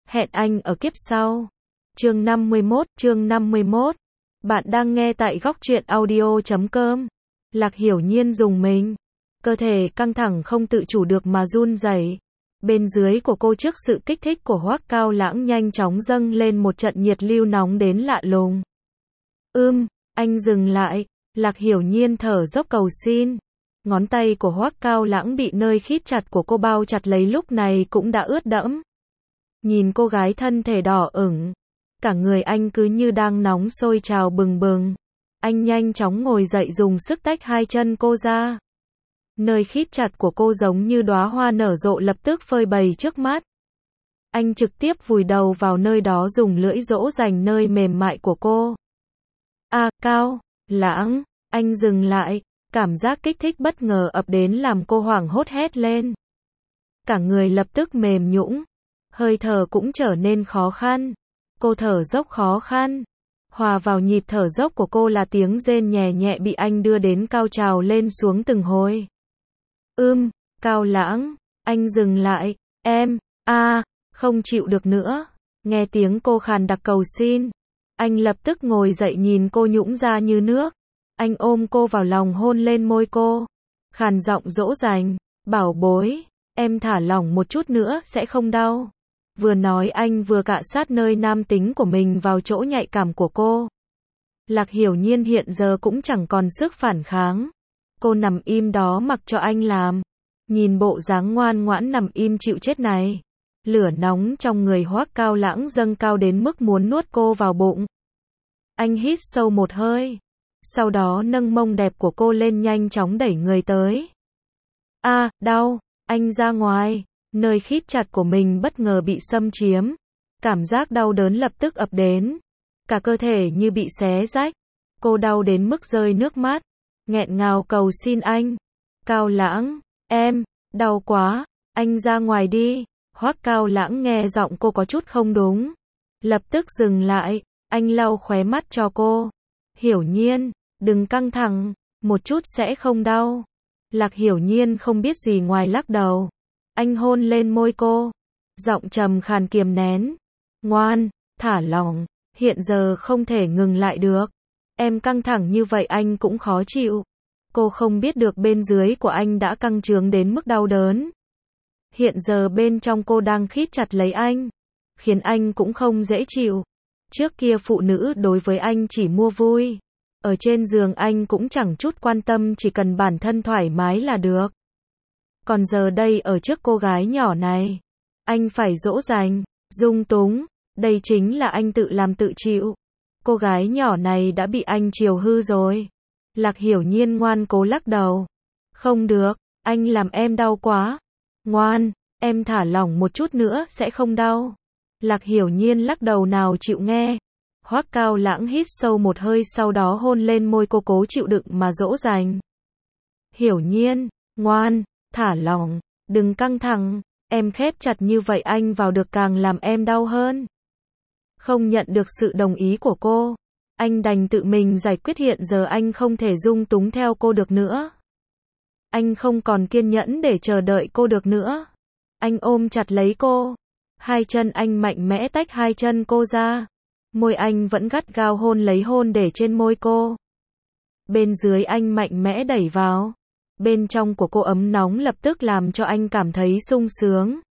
Hẹn anh ở kiếp sau. Chương 51. Bạn đang nghe tại góc truyện audio.com. Lạc Hiểu Nhiên dùng mình. Cơ thể căng thẳng không tự chủ được mà run rẩy. Bên dưới của cô trước sự kích thích của Hoắc Cao Lãng nhanh chóng dâng lên một trận nhiệt lưu nóng đến lạ lùng. Anh dừng lại. Lạc Hiểu Nhiên thở dốc cầu xin. Ngón tay của Hoắc Cao Lãng bị nơi khít chặt của cô bao chặt lấy lúc này cũng đã ướt đẫm. Nhìn cô gái thân thể đỏ ửng, cả người anh cứ như đang nóng sôi trào bừng bừng. Anh nhanh chóng ngồi dậy dùng sức tách hai chân cô ra. Nơi khít chặt của cô giống như đóa hoa nở rộ lập tức phơi bày trước mắt. Anh trực tiếp vùi đầu vào nơi đó dùng lưỡi dỗ dành nơi mềm mại của cô. Cao Lãng, anh dừng lại, cảm giác kích thích bất ngờ ập đến làm cô hoảng hốt hét lên. Cả người lập tức mềm nhũn, hơi thở cũng trở nên khó khăn. Cô thở dốc khó khăn. Hòa vào nhịp thở dốc của cô là tiếng rên nhẹ nhẹ bị anh đưa đến cao trào lên xuống từng hồi. Cao Lãng, anh dừng lại, không chịu được nữa. Nghe tiếng cô khàn đặc cầu xin. Anh lập tức ngồi dậy nhìn cô nhũn ra như nước. Anh ôm cô vào lòng hôn lên môi cô. Khàn giọng dỗ dành, bảo bối, em thả lỏng một chút nữa sẽ không đau. Vừa nói anh vừa cạ sát nơi nam tính của mình vào chỗ nhạy cảm của cô. Lạc Hiểu Nhiên hiện giờ cũng chẳng còn sức phản kháng. Cô nằm im đó mặc cho anh làm. Nhìn bộ dáng ngoan ngoãn nằm im chịu chết này. Lửa nóng trong người Hoắc Cao Lãng dâng cao đến mức muốn nuốt cô vào bụng. Anh hít sâu một hơi. Sau đó nâng mông đẹp của cô lên nhanh chóng đẩy người tới. Đau, anh ra ngoài. Nơi khít chặt của mình bất ngờ bị xâm chiếm. Cảm giác đau đớn lập tức ập đến. Cả cơ thể như bị xé rách. Cô đau đến mức rơi nước mắt. Nghẹn ngào cầu xin anh. Cao Lãng, em, đau quá, anh ra ngoài đi. Hoắc Cao Lãng nghe giọng cô có chút không đúng. Lập tức dừng lại, anh lau khóe mắt cho cô. Hiểu Nhiên, đừng căng thẳng, một chút sẽ không đau. Lạc Hiểu Nhiên không biết gì ngoài lắc đầu. Anh hôn lên môi cô. Giọng trầm khàn kiềm nén. Ngoan, thả lỏng, hiện giờ không thể ngừng lại được. Em căng thẳng như vậy anh cũng khó chịu. Cô không biết được bên dưới của anh đã căng trướng đến mức đau đớn. Hiện giờ bên trong cô đang khít chặt lấy anh. Khiến anh cũng không dễ chịu. Trước kia phụ nữ đối với anh chỉ mua vui. Ở trên giường anh cũng chẳng chút quan tâm, chỉ cần bản thân thoải mái là được. Còn giờ đây ở trước cô gái nhỏ này, anh phải dỗ dành, dung túng, đây chính là anh tự làm tự chịu. Cô gái nhỏ này đã bị anh chiều hư rồi. Lạc Hiểu Nhiên ngoan cố lắc đầu. Không được, anh làm em đau quá. Ngoan, em thả lỏng một chút nữa sẽ không đau. Lạc Hiểu Nhiên lắc đầu nào chịu nghe. Hoắc Cao Lãng hít sâu một hơi sau đó hôn lên môi cô cố chịu đựng mà dỗ dành. Hiểu Nhiên, ngoan, thả lỏng, đừng căng thẳng, em khép chặt như vậy anh vào được càng làm em đau hơn. Không nhận được sự đồng ý của cô, anh đành tự mình giải quyết, hiện giờ anh không thể dung túng theo cô được nữa. Anh không còn kiên nhẫn để chờ đợi cô được nữa. Anh ôm chặt lấy cô. Hai chân anh mạnh mẽ tách hai chân cô ra. Môi anh vẫn gắt gao hôn để trên môi cô. Bên dưới anh mạnh mẽ đẩy vào. Bên trong của cô ấm nóng lập tức làm cho anh cảm thấy sung sướng.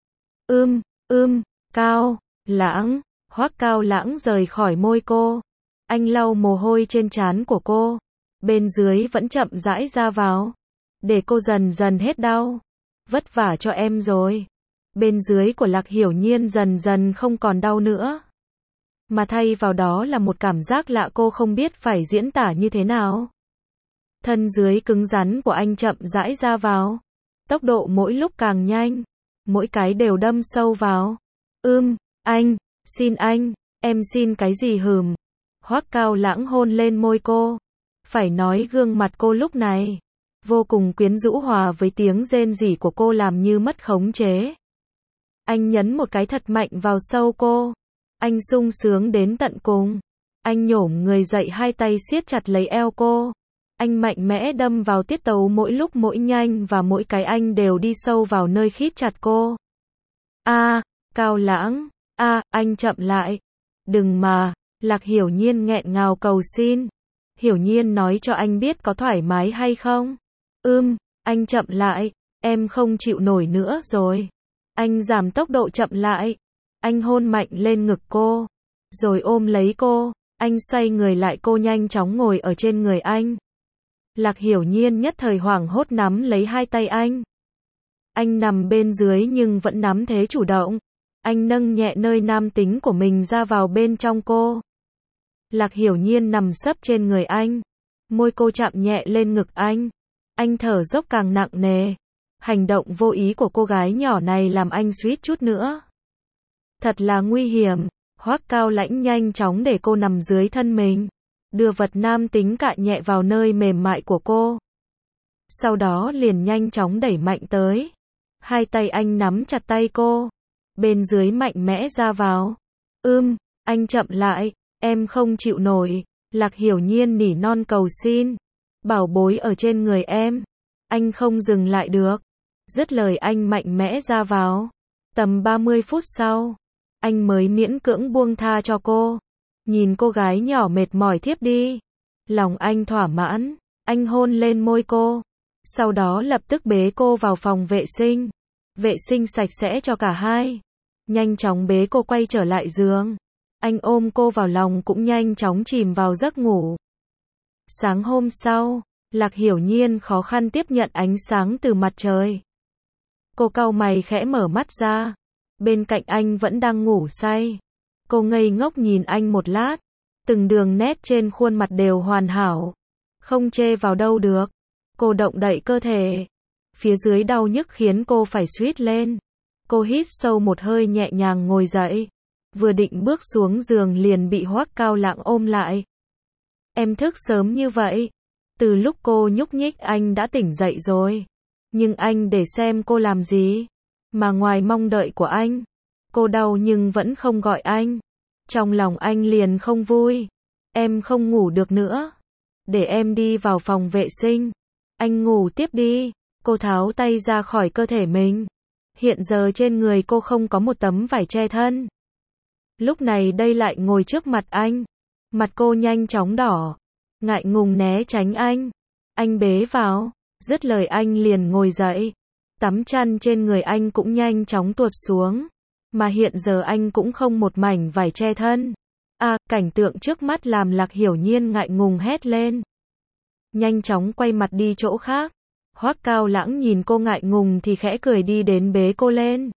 Cao Lãng. Hoắc Cao Lãng rời khỏi môi cô. Anh lau mồ hôi trên trán của cô. Bên dưới vẫn chậm rãi ra vào. Để cô dần dần hết đau. Vất vả cho em rồi. Bên dưới của Lạc Hiểu Nhiên dần dần không còn đau nữa. Mà thay vào đó là một cảm giác lạ cô không biết phải diễn tả như thế nào. Thân dưới cứng rắn của anh chậm rãi ra vào. Tốc độ mỗi lúc càng nhanh. Mỗi cái đều đâm sâu vào. Anh, xin anh, em xin cái gì hừm. Hoắc Cao Lãng hôn lên môi cô. Phải nói gương mặt cô lúc này vô cùng quyến rũ hòa với tiếng rên rỉ của cô làm như mất khống chế. Anh nhấn một cái thật mạnh vào sâu cô. Anh sung sướng đến tận cùng. Anh nhổm người dậy hai tay siết chặt lấy eo cô. Anh mạnh mẽ đâm vào tiết tấu mỗi lúc mỗi nhanh và mỗi cái anh đều đi sâu vào nơi khít chặt cô. Cao Lãng, Anh chậm lại. Đừng mà. Lạc Hiểu Nhiên nghẹn ngào cầu xin. Hiểu Nhiên nói cho anh biết có thoải mái hay không? Anh chậm lại. Em không chịu nổi nữa rồi. Anh giảm tốc độ chậm lại. Anh hôn mạnh lên ngực cô. Rồi ôm lấy cô. Anh xoay người lại, cô nhanh chóng ngồi ở trên người anh. Lạc Hiểu Nhiên nhất thời hoảng hốt nắm lấy hai tay anh. Anh nằm bên dưới nhưng vẫn nắm thế chủ động. Anh nâng nhẹ nơi nam tính của mình ra vào bên trong cô. Lạc Hiểu Nhiên nằm sấp trên người anh. Môi cô chạm nhẹ lên ngực anh. Anh thở dốc càng nặng nề. Hành động vô ý của cô gái nhỏ này làm anh suýt chút nữa. Thật là nguy hiểm. Hoắc Cao Lãnh nhanh chóng để cô nằm dưới thân mình. Đưa vật nam tính cạ nhẹ vào nơi mềm mại của cô. Sau đó liền nhanh chóng đẩy mạnh tới. Hai tay anh nắm chặt tay cô. Bên dưới mạnh mẽ ra vào. Anh chậm lại. Em không chịu nổi. Lạc Hiểu Nhiên nỉ non cầu xin. Bảo bối ở trên người em. Anh không dừng lại được. Dứt lời anh mạnh mẽ ra vào. Tầm 30 phút sau, anh mới miễn cưỡng buông tha cho cô. Nhìn cô gái nhỏ mệt mỏi thiếp đi. Lòng anh thỏa mãn. Anh hôn lên môi cô. Sau đó lập tức bế cô vào phòng vệ sinh. Vệ sinh sạch sẽ cho cả hai. Nhanh chóng bế cô quay trở lại giường. Anh ôm cô vào lòng cũng nhanh chóng chìm vào giấc ngủ. Sáng hôm sau, Lạc Hiểu Nhiên khó khăn tiếp nhận ánh sáng từ mặt trời. Cô cau mày khẽ mở mắt ra. Bên cạnh anh vẫn đang ngủ say. Cô ngây ngốc nhìn anh một lát. Từng đường nét trên khuôn mặt đều hoàn hảo. Không chê vào đâu được. Cô động đậy cơ thể. Phía dưới đau nhức khiến cô phải suýt lên. Cô hít sâu một hơi nhẹ nhàng ngồi dậy. Vừa định bước xuống giường liền bị Hoắc Cao Lãng ôm lại. Em thức sớm như vậy. Từ lúc cô nhúc nhích anh đã tỉnh dậy rồi. Nhưng anh để xem cô làm gì. Mà ngoài mong đợi của anh. Cô đau nhưng vẫn không gọi anh. Trong lòng anh liền không vui. Em không ngủ được nữa. Để em đi vào phòng vệ sinh. Anh ngủ tiếp đi. Cô tháo tay ra khỏi cơ thể mình. Hiện giờ trên người cô không có một tấm vải che thân. Lúc này đây lại ngồi trước mặt anh. Mặt cô nhanh chóng đỏ. Ngại ngùng né tránh anh. Anh bế vào. Dứt lời anh liền ngồi dậy. Tấm chăn trên người anh cũng nhanh chóng tuột xuống. Mà hiện giờ anh cũng không một mảnh vải che thân. Cảnh tượng trước mắt làm Lạc Hiểu Nhiên ngại ngùng hét lên. Nhanh chóng quay mặt đi chỗ khác. Hoắc Cao Lãng nhìn cô ngại ngùng thì khẽ cười đi đến bế cô lên.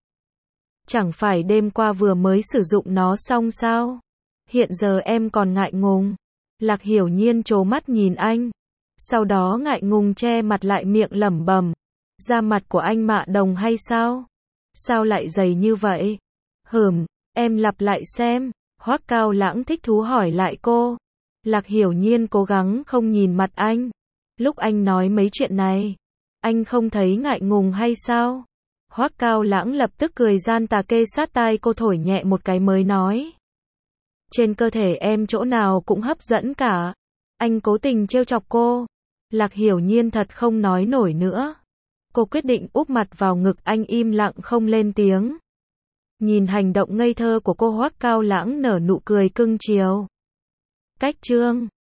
Chẳng phải đêm qua vừa mới sử dụng nó xong sao? Hiện giờ em còn ngại ngùng. Lạc Hiểu Nhiên trố mắt nhìn anh. Sau đó ngại ngùng che mặt lại miệng lẩm bẩm. Da mặt của anh mạ đồng hay sao? Sao lại dày như vậy? Em lặp lại xem. Hoắc Cao Lãng thích thú hỏi lại cô. Lạc Hiểu Nhiên cố gắng không nhìn mặt anh. Lúc anh nói mấy chuyện này, anh không thấy ngại ngùng hay sao? Hoắc Cao Lãng lập tức cười gian tà kê sát tai cô thổi nhẹ một cái mới nói. Trên cơ thể em chỗ nào cũng hấp dẫn cả. Anh cố tình trêu chọc cô. Lạc Hiểu Nhiên thật không nói nổi nữa. Cô quyết định úp mặt vào ngực anh im lặng không lên tiếng. Nhìn hành động ngây thơ của cô, Hoắc Cao Lãng nở nụ cười cưng chiều. Cách chương